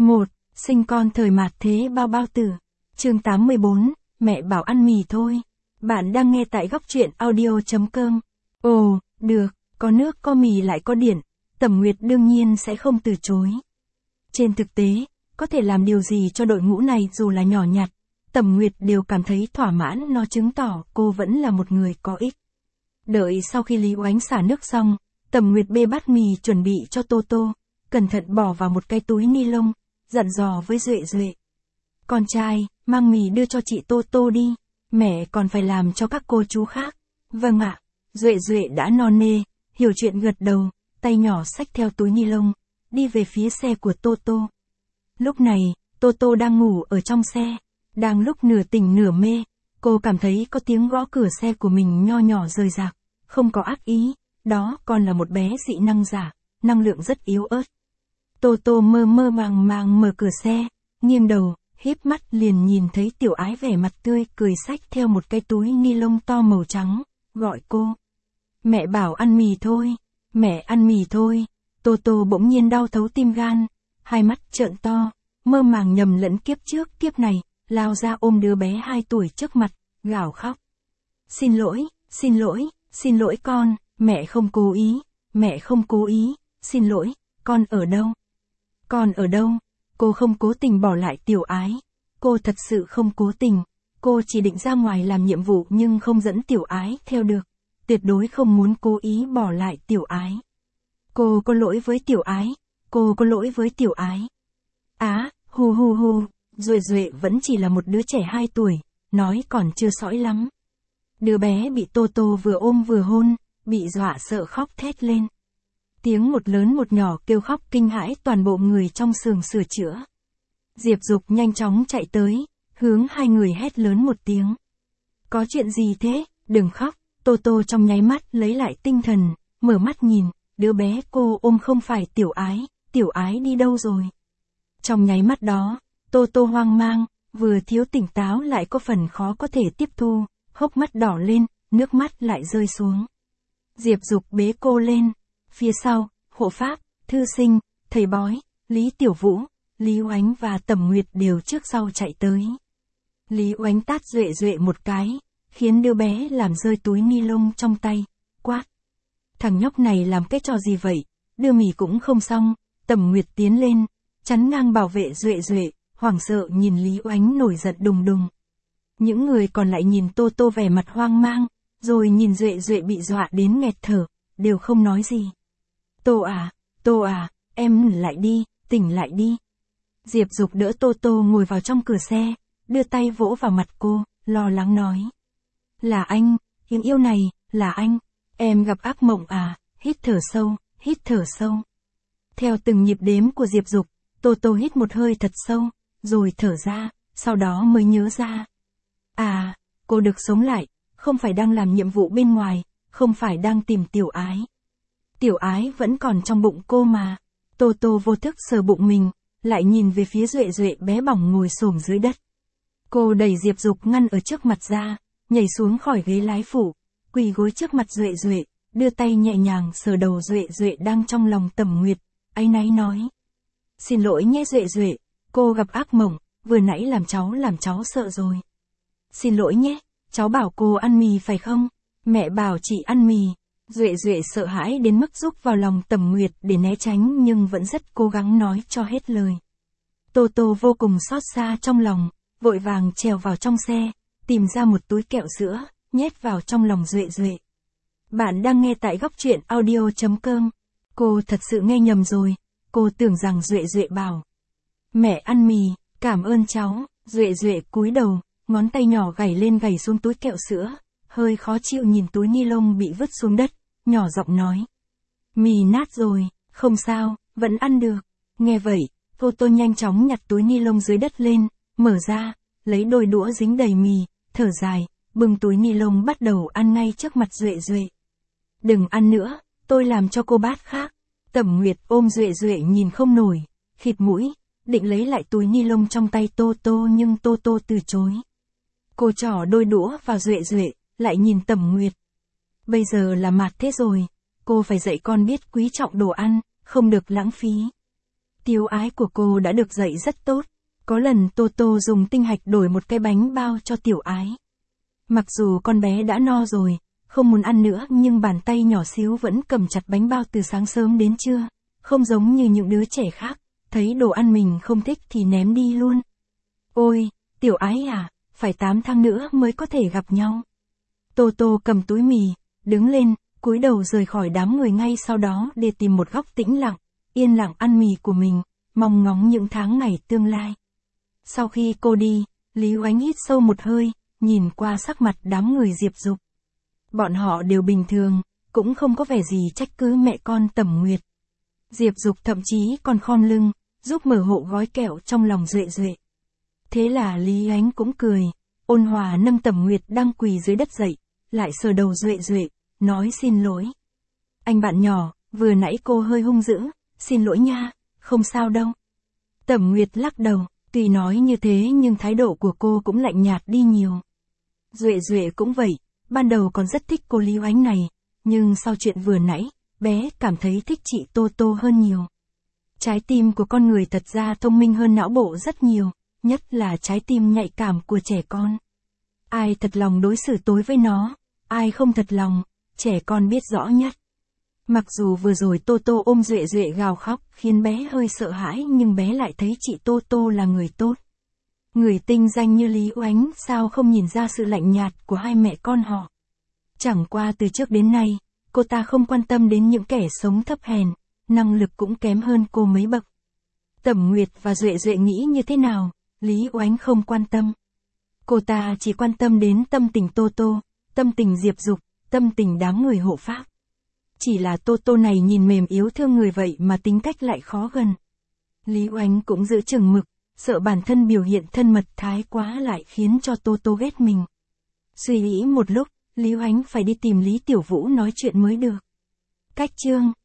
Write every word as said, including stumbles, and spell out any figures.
một. Sinh con thời mạt thế bao bao tử. Chương tám mươi bốn, mẹ bảo ăn mì thôi. Bạn đang nghe tại góc truyện audio.com. Ồ, được, có nước có mì lại có điện, Tẩm Nguyệt đương nhiên sẽ không từ chối. Trên thực tế, có thể làm điều gì cho đội ngũ này dù là nhỏ nhặt, Tẩm Nguyệt đều cảm thấy thỏa mãn, nó chứng tỏ cô vẫn là một người có ích. Đợi sau khi Lý Oánh xả nước xong, Tẩm Nguyệt bê bát mì chuẩn bị cho Tô Tô, cẩn thận bỏ vào một cái túi ni lông, dặn dò với Duệ Duệ. Con trai, mang mì đưa cho chị Tô Tô đi, mẹ còn phải làm cho các cô chú khác. Vâng ạ, Duệ Duệ đã non nê, hiểu chuyện gật đầu, tay nhỏ xách theo túi ni lông, đi về phía xe của Tô Tô. Lúc này, Tô Tô đang ngủ ở trong xe, đang lúc nửa tỉnh nửa mê, cô cảm thấy có tiếng gõ cửa xe của mình nho nhỏ rời rạc, không có ác ý, đó còn là một bé dị năng giả, năng lượng rất yếu ớt. Tô Tô mơ mơ màng màng mở cửa xe, nghiêng đầu, híp mắt liền nhìn thấy Tiểu Ái vẻ mặt tươi cười xách theo một cái túi ni lông to màu trắng, gọi cô. Mẹ bảo ăn mì thôi, mẹ ăn mì thôi. Tô Tô bỗng nhiên đau thấu tim gan, hai mắt trợn to, mơ màng nhầm lẫn kiếp trước kiếp này, lao ra ôm đứa bé hai tuổi trước mặt, gào khóc. Xin lỗi, xin lỗi, xin lỗi con, mẹ không cố ý, mẹ không cố ý, xin lỗi, con ở đâu? Con ở đâu? Cô không cố tình bỏ lại Tiểu Ái, cô thật sự không cố tình, cô chỉ định ra ngoài làm nhiệm vụ nhưng không dẫn Tiểu Ái theo được, tuyệt đối không muốn cố ý bỏ lại Tiểu Ái. Cô có lỗi với Tiểu Ái, cô có lỗi với Tiểu Ái. Á, hu hu hu, Duệ Duệ vẫn chỉ là một đứa trẻ hai tuổi, nói còn chưa sõi lắm. Đứa bé bị Tô Tô vừa ôm vừa hôn, bị dọa sợ khóc thét lên. Tiếng một lớn một nhỏ kêu khóc kinh hãi toàn bộ người trong xưởng sửa chữa. Diệp Dục nhanh chóng chạy tới, hướng hai người hét lớn một tiếng. Có chuyện gì thế, đừng khóc. Tô Tô trong nháy mắt lấy lại tinh thần, mở mắt nhìn, đứa bé cô ôm không phải Tiểu Ái, Tiểu Ái đi đâu rồi? Trong nháy mắt đó, Tô Tô hoang mang, vừa thiếu tỉnh táo lại có phần khó có thể tiếp thu, hốc mắt đỏ lên, nước mắt lại rơi xuống. Diệp Dục bế cô lên, phía sau, hộ pháp, thư sinh, thầy bói, Lý Tiểu Vũ, Lý Oánh và Tẩm Nguyệt đều trước sau chạy tới. Lý Oánh tát Duệ Duệ một cái, khiến đứa bé làm rơi túi ni lông trong tay, quát. Thằng nhóc này làm cái trò gì vậy, đưa mì cũng không xong. Tẩm Nguyệt tiến lên, chắn ngang bảo vệ Duệ Duệ, hoảng sợ nhìn Lý Oánh nổi giận đùng đùng. Những người còn lại nhìn Tô Tô vẻ mặt hoang mang, rồi nhìn Duệ Duệ bị dọa đến nghẹt thở, đều không nói gì. Tô à, Tô à, em lại đi, tỉnh lại đi. Diệp Dục đỡ Tô Tô ngồi vào trong cửa xe, đưa tay vỗ vào mặt cô, lo lắng nói. Là anh, Yến yêu này, là anh, em gặp ác mộng à, hít thở sâu, hít thở sâu. Theo từng nhịp đếm của Diệp Dục, Tô Tô hít một hơi thật sâu, rồi thở ra, sau đó mới nhớ ra. À, cô được sống lại, không phải đang làm nhiệm vụ bên ngoài, không phải đang tìm Tiểu Ái. Tiểu Ái vẫn còn trong bụng cô mà. Tô Tô vô thức sờ bụng mình, lại nhìn về phía Duệ Duệ bé bỏng ngồi xổm dưới đất. Cô đẩy Diệp Dục ngăn ở trước mặt ra, nhảy xuống khỏi ghế lái phụ, quỳ gối trước mặt Duệ Duệ, đưa tay nhẹ nhàng sờ đầu Duệ Duệ đang trong lòng Tẩm Nguyệt, áy náy nói. Xin lỗi nhé Duệ Duệ, cô gặp ác mộng, vừa nãy làm cháu làm cháu sợ rồi. Xin lỗi nhé, cháu bảo cô ăn mì phải không? Mẹ bảo chị ăn mì. Duệ Duệ sợ hãi đến mức rúc vào lòng Tẩm Nguyệt để né tránh nhưng vẫn rất cố gắng nói cho hết lời. Tô Tô vô cùng xót xa trong lòng, vội vàng trèo vào trong xe, tìm ra một túi kẹo sữa, nhét vào trong lòng Duệ Duệ. Bạn đang nghe tại góc truyện audio.com. Cô thật sự nghe nhầm rồi, cô tưởng rằng Duệ Duệ bảo. Mẹ ăn mì, cảm ơn cháu. Duệ Duệ cúi đầu, ngón tay nhỏ gảy lên gảy xuống túi kẹo sữa, hơi khó chịu nhìn túi ni lông bị vứt xuống đất, nhỏ giọng nói. Mì nát rồi, không sao, vẫn ăn được. Nghe vậy, Tô Tô nhanh chóng nhặt túi ni lông dưới đất lên, mở ra, lấy đôi đũa dính đầy mì, thở dài, bưng túi ni lông bắt đầu ăn ngay trước mặt Duệ Duệ. Đừng ăn nữa, tôi làm cho cô bát khác. Tẩm Nguyệt ôm Duệ Duệ nhìn không nổi, khịt mũi, định lấy lại túi ni lông trong tay Tô Tô nhưng Tô Tô từ chối. Cô trỏ đôi đũa vào Duệ Duệ, lại nhìn Tẩm Nguyệt. Bây giờ là mạt thế rồi, cô phải dạy con biết quý trọng đồ ăn, không được lãng phí. Tiếu ái của cô đã được dạy rất tốt. Có lần Tô Tô dùng tinh hạch đổi một cái bánh bao cho tiểu ái. Mặc dù con bé đã no rồi, không muốn ăn nữa nhưng bàn tay nhỏ xíu vẫn cầm chặt bánh bao từ sáng sớm đến trưa. Không giống như những đứa trẻ khác, thấy đồ ăn mình không thích thì ném đi luôn. Ôi, tiểu ái à, phải tám tháng nữa mới có thể gặp nhau. Tô Tô cầm túi mì, đứng lên, cúi đầu rời khỏi đám người ngay sau đó để tìm một góc tĩnh lặng, yên lặng ăn mì của mình, mong ngóng những tháng ngày tương lai. Sau khi cô đi, Lý Oánh hít sâu một hơi, nhìn qua sắc mặt đám người Diệp Dục. Bọn họ đều bình thường, cũng không có vẻ gì trách cứ mẹ con Tẩm Nguyệt. Diệp Dục thậm chí còn khom lưng, giúp mở hộ gói kẹo trong lòng Duệ Duệ. Thế là Lý Oánh cũng cười, ôn hòa nâng Tẩm Nguyệt đang quỳ dưới đất dậy, lại sờ đầu Duệ Duệ, nói xin lỗi. Anh bạn nhỏ, vừa nãy cô hơi hung dữ, xin lỗi nha, không sao đâu. Tẩm Nguyệt lắc đầu, tuy nói như thế nhưng thái độ của cô cũng lạnh nhạt đi nhiều. Duệ Duệ cũng vậy, ban đầu còn rất thích cô Lý Oánh này, nhưng sau chuyện vừa nãy, bé cảm thấy thích chị Tô Tô hơn nhiều. Trái tim của con người thật ra thông minh hơn não bộ rất nhiều, nhất là trái tim nhạy cảm của trẻ con. Ai thật lòng đối xử tối với nó, ai không thật lòng, trẻ con biết rõ nhất. Mặc dù vừa rồi Tô Tô ôm Duệ Duệ gào khóc khiến bé hơi sợ hãi nhưng bé lại thấy chị Tô Tô là người tốt. Người tinh danh như Lý Oánh sao không nhìn ra sự lạnh nhạt của hai mẹ con họ. Chẳng qua từ trước đến nay, cô ta không quan tâm đến những kẻ sống thấp hèn, năng lực cũng kém hơn cô mấy bậc. Tẩm Nguyệt và Duệ Duệ nghĩ như thế nào, Lý Oánh không quan tâm. Cô ta chỉ quan tâm đến tâm tình Tô Tô, tâm tình Diệp Dục, tâm tình đám người hộ pháp. Chỉ là Tô Tô này nhìn mềm yếu thương người vậy mà tính cách lại khó gần. Lý Oánh cũng giữ chừng mực, sợ bản thân biểu hiện thân mật thái quá lại khiến cho Tô Tô ghét mình. Suy nghĩ một lúc, Lý Oánh phải đi tìm Lý Tiểu Vũ nói chuyện mới được. Cách chương